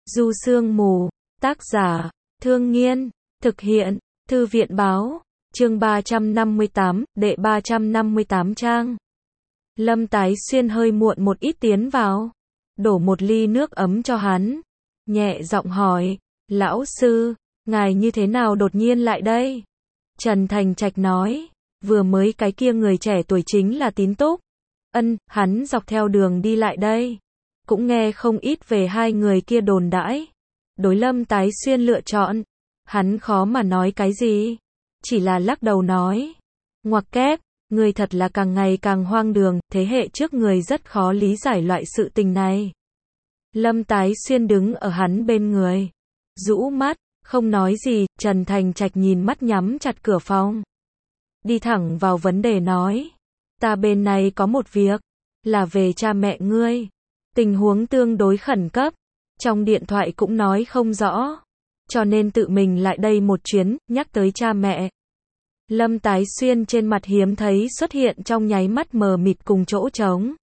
Du Sương Mù, tác giả, Thương Nghiên, thực hiện, Thư viện Báo, chương 358, đệ 358 trang. Lâm Tái Xuyên hơi muộn một ít tiến vào, đổ một ly nước ấm cho hắn, nhẹ giọng hỏi, lão sư, ngài như thế nào đột nhiên lại đây? Trần Thành Trạch nói, vừa mới cái kia người trẻ tuổi chính là Tín Túc. Hắn dọc theo đường đi lại đây, cũng nghe không ít về hai người kia đồn đãi. Đối Lâm Tái Xuyên lựa chọn, hắn khó mà nói cái gì, chỉ là lắc đầu nói, ngoặc kép, người thật là càng ngày càng hoang đường, thế hệ trước người rất khó lý giải loại sự tình này. Lâm Tái Xuyên đứng ở hắn bên người, rũ mắt, không nói gì. Trần Thành Trạch nhìn mắt nhắm chặt cửa phòng, đi thẳng vào vấn đề nói, ta bên này có một việc, là về cha mẹ ngươi, tình huống tương đối khẩn cấp, trong điện thoại cũng nói không rõ, cho nên tự mình lại đây một chuyến, nhắc tới cha mẹ. Lâm Tái Xuyên trên mặt hiếm thấy xuất hiện trong nháy mắt mờ mịt cùng chỗ trống.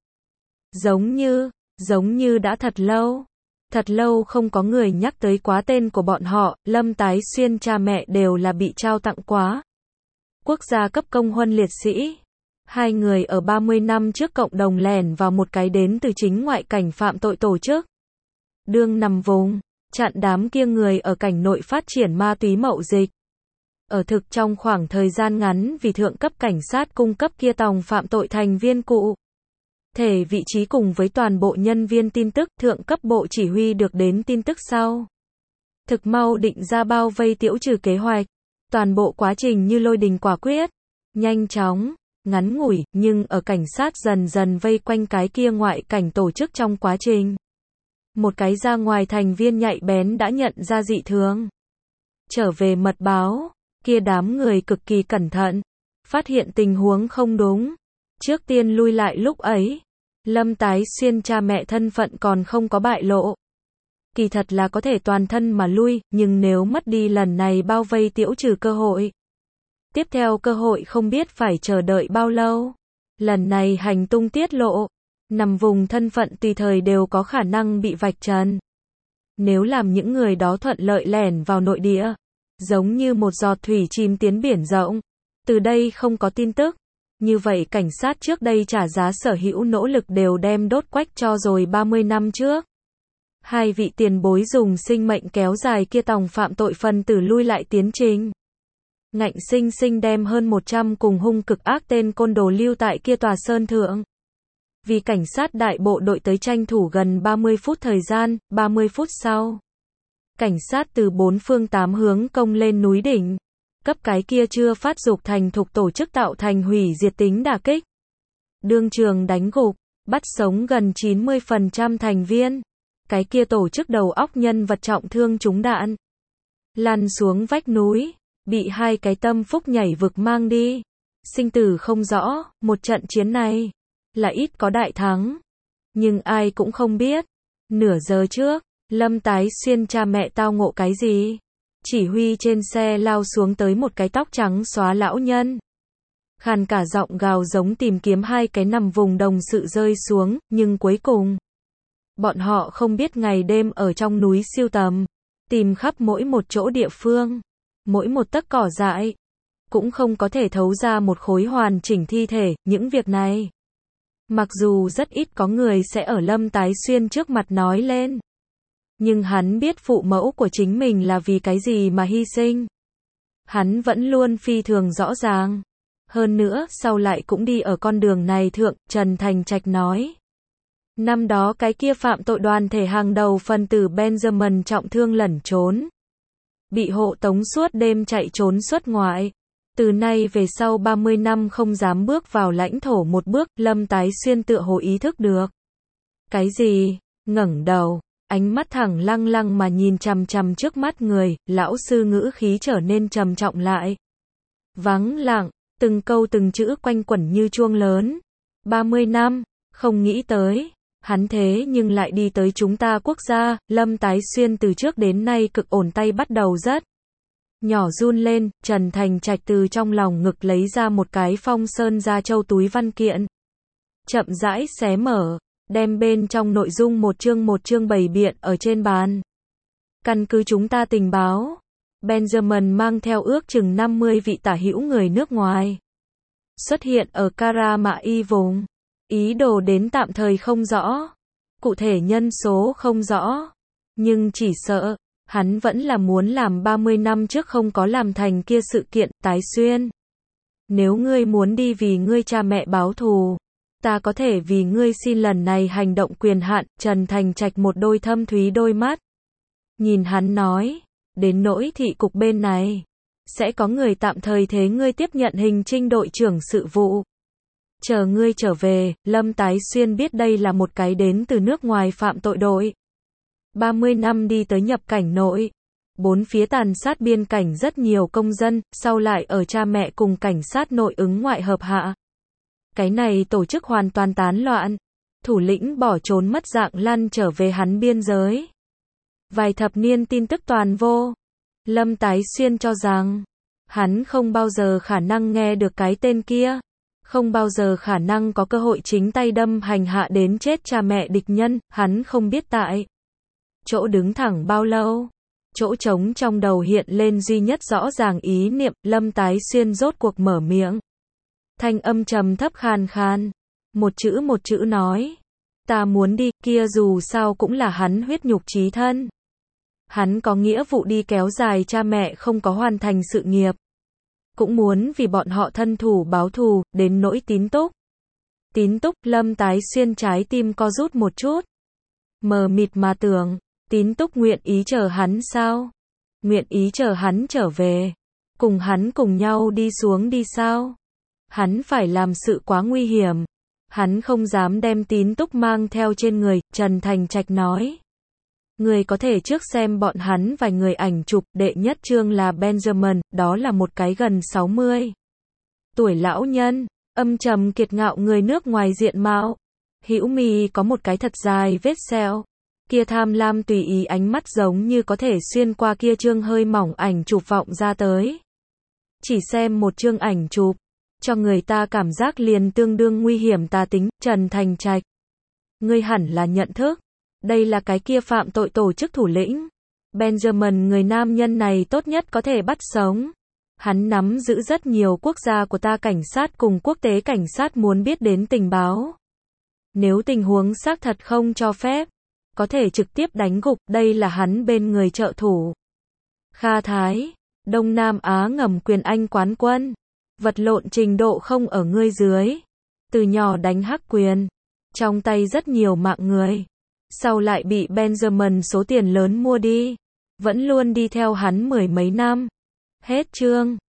Giống như đã thật lâu không có người nhắc tới quá tên của bọn họ. Lâm Tái Xuyên cha mẹ đều là bị trao tặng quá quốc gia cấp công huân liệt sĩ. Hai người ở 30 năm trước cộng đồng lẻn vào một cái đến từ chính ngoại cảnh phạm tội tổ chức. Đương nằm vùng, chặn đám kia người ở cảnh nội phát triển ma túy mậu dịch. Ở thực trong khoảng thời gian ngắn vì thượng cấp cảnh sát cung cấp kia tòng phạm tội thành viên cụ thể vị trí cùng với toàn bộ nhân viên tin tức, thượng cấp bộ chỉ huy được đến tin tức sau, thực mau định ra bao vây tiểu trừ kế hoạch. Toàn bộ quá trình như lôi đình quả quyết, nhanh chóng, ngắn ngủi, nhưng ở cảnh sát dần dần vây quanh cái kia ngoại cảnh tổ chức trong quá trình, một cái ra ngoài thành viên nhạy bén đã nhận ra dị thường. Trở về mật báo, kia đám người cực kỳ cẩn thận, phát hiện tình huống không đúng, trước tiên lui lại. Lúc ấy, Lâm Tái Xuyên cha mẹ thân phận còn không có bại lộ. Kỳ thật là có thể toàn thân mà lui, nhưng nếu mất đi lần này bao vây tiểu trừ cơ hội, tiếp theo cơ hội không biết phải chờ đợi bao lâu. Lần này hành tung tiết lộ, nằm vùng thân phận tùy thời đều có khả năng bị vạch trần. Nếu làm những người đó thuận lợi lẻn vào nội địa, giống như một giọt thủy chìm tiến biển rộng, từ đây không có tin tức, như vậy cảnh sát trước đây trả giá sở hữu nỗ lực đều đem đốt quách cho rồi. 30 năm trước, hai vị tiền bối dùng sinh mệnh kéo dài kia tòng phạm tội phân tử lui lại tiến trình, ngạnh sinh sinh đem hơn 100 cùng hung cực ác tên côn đồ lưu tại kia tòa sơn thượng. Vì cảnh sát đại bộ đội tới tranh thủ gần 30 phút thời gian, 30 phút sau, cảnh sát từ bốn phương tám hướng công lên núi đỉnh, cấp cái kia chưa phát dục thành thục tổ chức tạo thành hủy diệt tính đả kích. Đương trường đánh gục, bắt sống gần 90% thành viên. Cái kia tổ chức đầu óc nhân vật trọng thương trúng đạn, lăn xuống vách núi, bị hai cái tâm phúc nhảy vực mang đi. Sinh tử không rõ. Một trận chiến này là ít có đại thắng, nhưng ai cũng không biết, nửa giờ trước, Lâm Tái Xuyên cha mẹ tao ngộ cái gì. Chỉ huy trên xe lao xuống tới một cái tóc trắng xóa lão nhân, khàn cả giọng gào giống tìm kiếm hai cái nằm vùng đồng sự rơi xuống, nhưng cuối cùng, bọn họ không biết ngày đêm ở trong núi siêu tầm, tìm khắp mỗi một chỗ địa phương, mỗi một tấc cỏ dại, cũng không có thể thấu ra một khối hoàn chỉnh thi thể. Những việc này, mặc dù rất ít có người sẽ ở Lâm Tái Xuyên trước mặt nói lên, nhưng hắn biết phụ mẫu của chính mình là vì cái gì mà hy sinh. Hắn vẫn luôn phi thường rõ ràng. Hơn nữa, sau lại cũng đi ở con đường này thượng. Trần Thành Trạch nói, năm đó cái kia phạm tội đoàn thể hàng đầu phân tử Benjamin trọng thương lẩn trốn, bị hộ tống suốt đêm chạy trốn xuất ngoại. Từ nay về sau 30 năm không dám bước vào lãnh thổ một bước. Lâm Tái Xuyên tựa hồ ý thức được cái gì, ngẩng đầu, ánh mắt thẳng lăng mà nhìn chằm chằm trước mắt người. Lão sư ngữ khí trở nên trầm trọng lại, vắng lặng, từng câu từng chữ quanh quẩn như chuông lớn. 30 năm, không nghĩ tới, hắn thế nhưng lại đi tới chúng ta quốc gia. Lâm Tái Xuyên từ trước đến nay cực ổn tay bắt đầu rất nhỏ run lên. Trần Thành Trạch từ trong lòng ngực lấy ra một cái phong sơn gia châu túi văn kiện, chậm rãi xé mở, đem bên trong nội dung một chương bày biện ở trên bàn. Căn cứ chúng ta tình báo, Benjamin mang theo ước chừng 50 vị tả hữu người nước ngoài. Xuất hiện ở Karamai vùng. Ý đồ đến tạm thời không rõ. Cụ thể nhân số không rõ. Nhưng chỉ sợ, hắn vẫn là muốn làm 30 năm trước không có làm thành kia sự kiện, tái xuyên. Nếu ngươi muốn đi vì ngươi cha mẹ báo thù, ta có thể vì ngươi xin lần này hành động quyền hạn. Trần Thành Trạch một đôi thâm thúy đôi mắt. Nhìn hắn nói, đến nỗi thị cục bên này, sẽ có người tạm thời thế ngươi tiếp nhận hình trinh đội trưởng sự vụ. Chờ ngươi trở về, Lâm Tái Xuyên biết đây là một cái đến từ nước ngoài phạm tội đội. 30 năm đi tới nhập cảnh nội. Bốn phía tàn sát biên cảnh rất nhiều công dân, sau lại ở cha mẹ cùng cảnh sát nội ứng ngoại hợp hạ. Cái này tổ chức hoàn toàn tán loạn. Thủ lĩnh bỏ trốn mất dạng lăn trở về hắn biên giới. Vài thập niên tin tức toàn vô. Lâm Tái Xuyên cho rằng, hắn không bao giờ khả năng nghe được cái tên kia. Không bao giờ khả năng có cơ hội chính tay đâm hành hạ đến chết cha mẹ địch nhân, hắn không biết tại chỗ đứng thẳng bao lâu. Chỗ trống trong đầu hiện lên duy nhất rõ ràng ý niệm, Lâm Tái Xuyên rốt cuộc mở miệng. Thanh âm trầm thấp khàn khàn. Một chữ nói. Ta muốn đi, kia dù sao cũng là hắn huyết nhục chí thân. Hắn có nghĩa vụ đi kéo dài cha mẹ không có hoàn thành sự nghiệp. Cũng muốn vì bọn họ thân thủ báo thù, đến nỗi Tín Túc. Tín Túc, Lâm Tái Xuyên trái tim co rút một chút. Mờ mịt mà tưởng, Tín Túc nguyện ý chờ hắn sao? Nguyện ý chờ hắn trở về. Cùng hắn cùng nhau đi xuống đi sao? Hắn phải làm sự quá nguy hiểm. Hắn không dám đem Tín Túc mang theo trên người, Trần Thành Trạch nói. Người có thể trước xem bọn hắn vài người ảnh chụp, đệ nhất chương là Benjamin, đó là một cái gần 60 tuổi lão nhân, âm trầm kiệt ngạo người nước ngoài diện mạo. Hữu mi có một cái thật dài vết sẹo. Kia tham lam tùy ý ánh mắt giống như có thể xuyên qua kia chương hơi mỏng ảnh chụp vọng ra tới. Chỉ xem một chương ảnh chụp, cho người ta cảm giác liền tương đương nguy hiểm tà tính. Trần Thành Trạch, ngươi hẳn là nhận thức. Đây là cái kia phạm tội tổ chức thủ lĩnh. Benjamin, người nam nhân này tốt nhất có thể bắt sống. Hắn nắm giữ rất nhiều quốc gia của ta cảnh sát cùng quốc tế cảnh sát muốn biết đến tình báo. Nếu tình huống xác thật không cho phép, có thể trực tiếp đánh gục, đây là hắn bên người trợ thủ. Kha Thái, Đông Nam Á ngầm quyền Anh quán quân. Vật lộn trình độ không ở ngươi dưới. Từ nhỏ đánh hắc quyền. Trong tay rất nhiều mạng người. Sau lại bị Benjamin số tiền lớn mua đi. Vẫn luôn đi theo hắn 10 mấy năm. Hết chương.